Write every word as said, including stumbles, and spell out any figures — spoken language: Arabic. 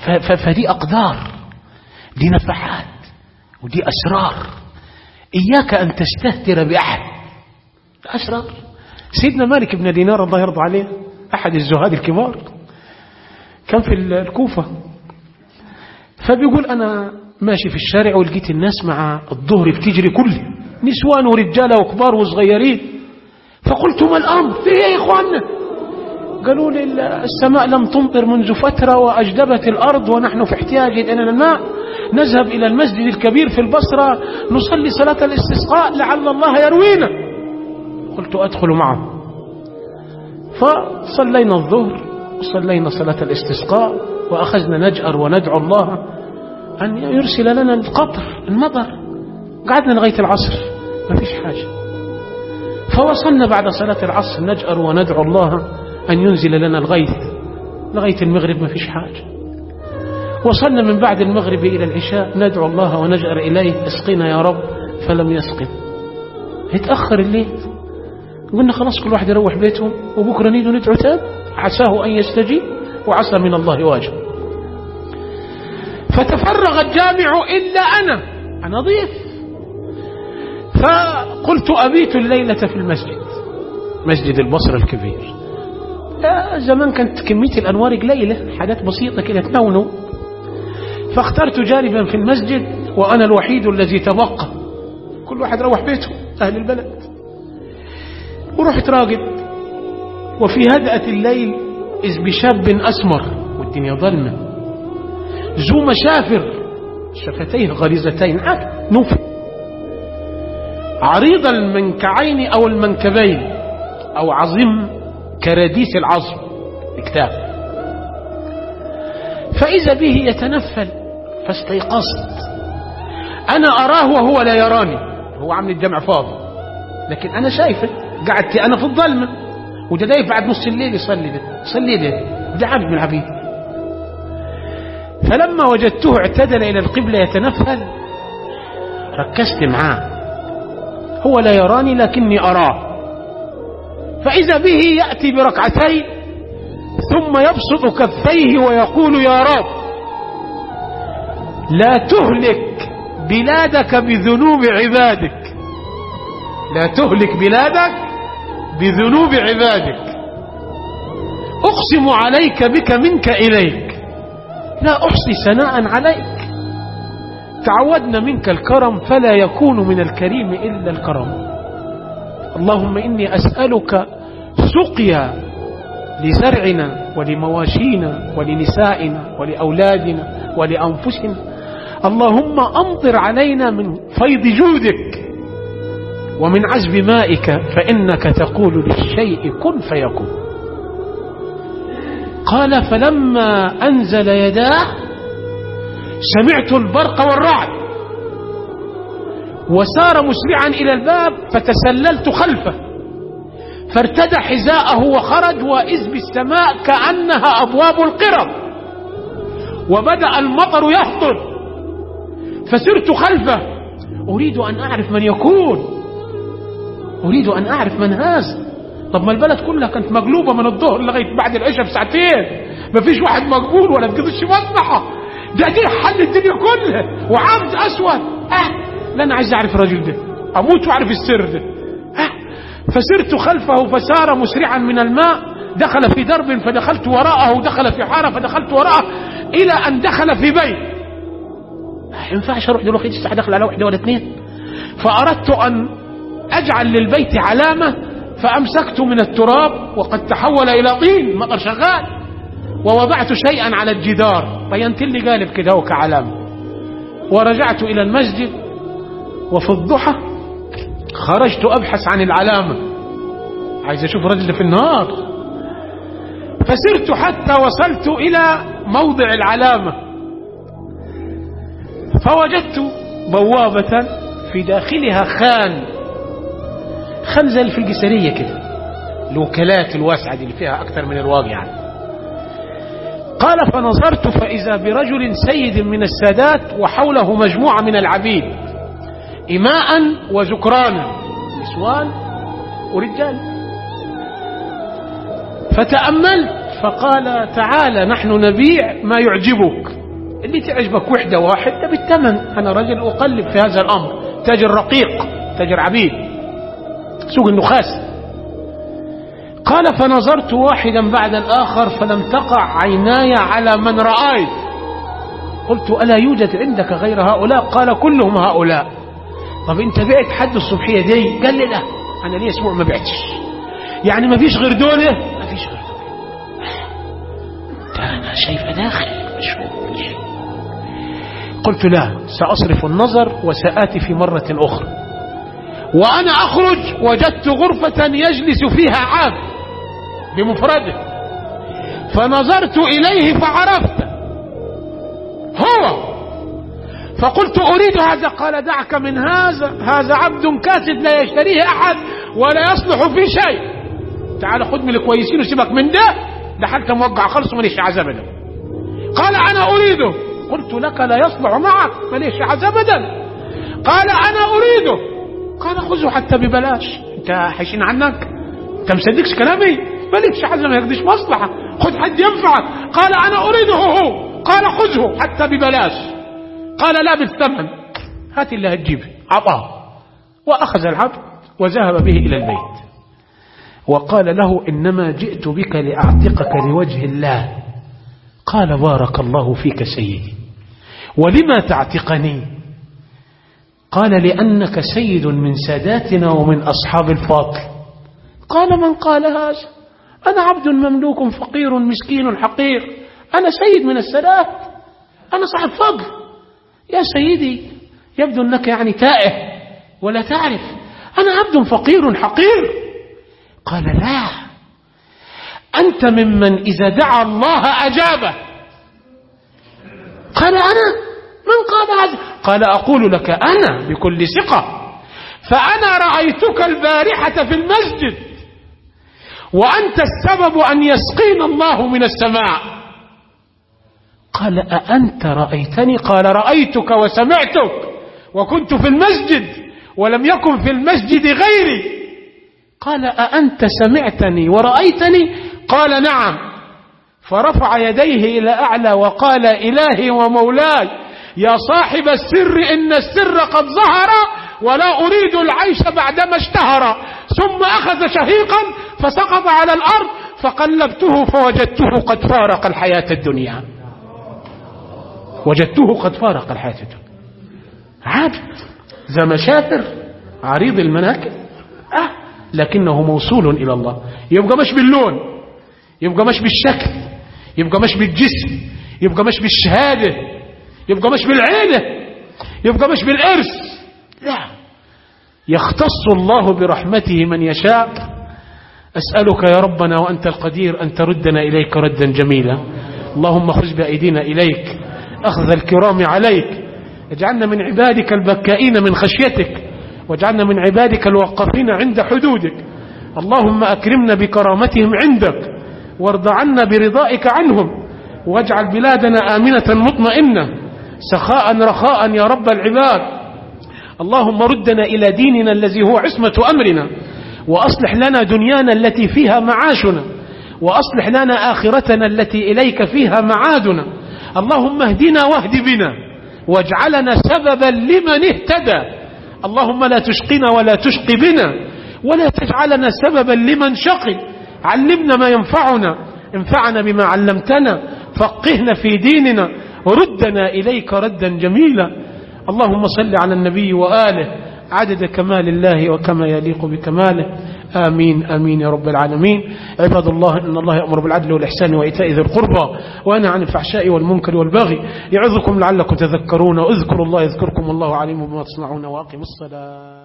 فدي أقدار، دي نفحات، ودي أسرار. إياك أن تستهتر بأحد. أسرار. سيدنا مالك بن دينار الله يرضى عليه، أحد الزهاد الكبار، كان في الكوفة، فبيقول أنا ماشي في الشارع ولقيت الناس مع الظهر بتجري كله، نسوان ورجالة وكبار وصغيرين، فقلت ما الأمر؟ في إيه يا إخواننا؟ قالوا لي السماء لم تمطر منذ فترة وأجدبت الأرض ونحن في احتياج إلى الماء، نذهب إلى المسجد الكبير في البصرة نصلي صلاة الاستسقاء لعل الله يروينا. قلت أدخل معه، فصلينا الظهر وصلينا صلاة الاستسقاء وأخذنا نجأر وندعو الله أن يرسل لنا القطر المطر. قعدنا لغاية العصر ما فيش حاجة، فوصلنا بعد صلاة العصر نجأر وندعو الله أن ينزل لنا الغيث لغاية المغرب ما فيش حاجة. وصلنا من بعد المغرب إلى العشاء ندعو الله ونجأر إليه اسقنا يا رب، فلم يسقنا. اتأخر الليل، قلنا خلاص كل واحد يروح بيته وبكرة نيجي ندعو تاني عساه أن يستجيب وعسى من الله واجب. فتفرغ الجامع إلا أنا أنا ضيف، فقلت أبيت الليلة في المسجد، مسجد البصرة الكبير. زمان كانت كمية الأنوار قليلة، حاجات بسيطة كده تنونو، فاخترت جانبا في المسجد وأنا الوحيد الذي تبقى، كل واحد روح بيته أهل البلد. ورحت راقد، وفي هدأة الليل إذ بشاب أسمر والدنيا ظلمة، ذو مشافر، شفتيه غليظتين نوف، عريض المنكعين أو المنكبين أو عظيم كراديس العظم الكتاب. فإذا به يتنفل، فاستيقظت. أنا أراه وهو لا يراني، هو عامل الجمع فاضي لكن أنا شايفه، قعدت أنا في الظلمة وده دايف بعد نص الليل يصلي ده يصلي ده ده عبد من العبيد. فلما وجدته اعتدل إلى القبلة يتنفل، ركزت معاه، هو لا يراني لكني أراه. فإذا به يأتي بركعتين ثم يبسط كفيه ويقول يا رب لا تهلك بلادك بذنوب عبادك، لا تهلك بلادك بذنوب عبادك، أقسم عليك بك منك إليك، لا أحصي ثناء عليك، تعودنا منك الكرم فلا يكون من الكريم إلا الكرم. اللهم إني أسألك سقيا لزرعنا ولمواشينا ولنسائنا ولأولادنا ولأنفسنا، اللهم أمطر علينا من فيض جودك ومن عذب مائك، فإنك تقول للشيء كن فيكون. قال فلما أنزل يداه سمعت البرق والرعد، وسار مسرعا إلى الباب فتسللت خلفه، فارتدى حذاءه وخرج، وإذ بالسماء كأنها أبواب القرب، وبدأ المطر يهطل، فسرت خلفه أريد أن أعرف من يكون، أريد أن أعرف من هذا. طب ما البلد كلها كانت مقلوبة من الظهر لغاية بعد العشاء بساعتين، ما فيش واحد مقبول ولا تقضيش مصلحة، ده دي حل الدنيا كلها وعبد أسود. أه لا أنا عايز أعرف الرجل ده، أموت وأعرف السر ده. أه فسرت خلفه فسار مسرعا من الماء، دخل في درب فدخلت وراءه، دخل في حارة فدخلت وراءه، إلى أن دخل في بيت. ما ينفعش أروح دلوقتي الساعة دخل على واحدة ولا اثنين. فأردت أن أجعل للبيت علامة، فأمسكت من التراب وقد تحول إلى طين، المطر شغال، ووضعت شيئا على الجدار بينت لي قالب كده كعلامة، ورجعت إلى المسجد. وفي الضحى خرجت أبحث عن العلامة، عايز أشوف رجل في النهار، فسرت حتى وصلت إلى موضع العلامة، فوجدت بوابة في داخلها خان، خان زي في الجسرية كده، الوكالات الواسعة اللي فيها أكثر من الواقع يعني. قال فنظرت فإذا برجل سيد من السادات وحوله مجموعة من العبيد، إماء وذكرانا، نسوان ورجال. فتأملت فقال تعالى نحن نبيع ما يعجبك. اللي تعجبك وحدة واحد ده بالثمن، أنا رجل أقلب في هذا الأمر، تاجر رقيق، تاجر عبيد، سوق النخاس. قال فنظرت واحدا بعد الآخر فلم تقع عيناي على من رأيت. قلت ألا يوجد عندك غير هؤلاء؟ قال كلهم هؤلاء. طب انت بعت حد الصبحية دي؟ قال لي لا أنا لي أسبوع ما بعتش. يعني ما فيش غير دولة؟ ما فيش غير دولة. أنا شايفة داخل مش. قلت لا، سأصرف النظر وسآتي في مرة أخرى. وأنا أخرج وجدت غرفة يجلس فيها عابد بمفرده، فنظرت إليه فعرفت هو، فقلت أريد هذا. قال دعك من هذا، هذا عبد كاسد لا يشتريه أحد ولا يصلح في شيء، تعال خد من الكويسين وسيبك من ده، ده حتى موقع خلص ماليش عذاب ابدا. قال أنا أريده. قلت لك لا يصلح معك ماليش عذاب ابدا. قال أنا أريده. قال خذه حتى ببلاش، انت حيشين عنك، انت مصدقش كلامي، مالكش حاجه ما يقضيش مصلحه، خذ حد ينفعك. قال انا اريده هو. قال خذه حتى ببلاش. قال لا بالثمن، هات اللي هتجيبه. عطاه واخذ العبد وذهب به الى البيت وقال له انما جئت بك لاعتقك لوجه الله. قال بارك الله فيك سيدي، ولما تعتقني؟ قال لأنك سيد من ساداتنا ومن أصحاب الفضل. قال من قال هذا؟ أنا عبد مملوك فقير مسكين حقير، أنا سيد من السادات، أنا صاحب فضل. يا سيدي يبدو أنك يعني تائه ولا تعرف، أنا عبد فقير حقير. قال لا، أنت ممن إذا دعا الله أجابه. قال أنا من قال هذا؟ قال أقول لك أنا بكل ثقة، فأنا رأيتك البارحة في المسجد وأنت السبب أن يسقينا الله من السماء. قال أأنت رأيتني؟ قال رأيتك وسمعتك وكنت في المسجد ولم يكن في المسجد غيري. قال أأنت سمعتني ورأيتني؟ قال نعم. فرفع يديه إلى أعلى وقال إلهي ومولاي يا صاحب السر إن السر قد ظهر ولا أريد العيش بعدما اشتهر. ثم أخذ شهيقا فسقط على الأرض فقلبته فوجدته قد فارق الحياة الدنيا. وجدته قد فارق الحياة الدنيا. عابد ذا مشافر عريض المناكب أه لكنه موصول إلى الله. يبقى مش باللون، يبقى مش بالشكل، يبقى مش بالجسم، يبقى مش بالشهادة، يبقى مش بالعيلة، يبقى مش بالإرث، لا، يختص الله برحمته من يشاء. أسألك يا ربنا وأنت القدير أن تردنا إليك ردا جميلا. اللهم خذ بأيدينا إليك أخذ الكرام عليك، اجعلنا من عبادك البكائين من خشيتك، واجعلنا من عبادك الوقفين عند حدودك. اللهم أكرمنا بكرامتهم عندك، وارض عنا برضائك عنهم، واجعل بلادنا آمنة مطمئنة سخاء رخاء يا رب العباد. اللهم ردنا إلى ديننا الذي هو عصمة أمرنا، وأصلح لنا دنيانا التي فيها معاشنا، وأصلح لنا آخرتنا التي إليك فيها معادنا. اللهم اهدنا واهد بنا، واجعلنا سببا لمن اهتدى. اللهم لا تشقنا ولا تشق بنا، ولا تجعلنا سببا لمن شقي. علمنا ما ينفعنا، انفعنا بما علمتنا، فقهنا في ديننا، ردنا إليك ردا جميلا. اللهم صل على النبي وآله عدد كمال الله وكما يليق بكماله. آمين آمين يا رب العالمين. عباد الله، إن الله يأمر بالعدل والإحسان وإيتاء ذي القربى وينهى عن الفحشاء والمنكر والبغي يعظكم لعلكم تذكرون. اذكروا الله يذكركم، والله عليم بما تصنعون، وأقيموا الصلاة.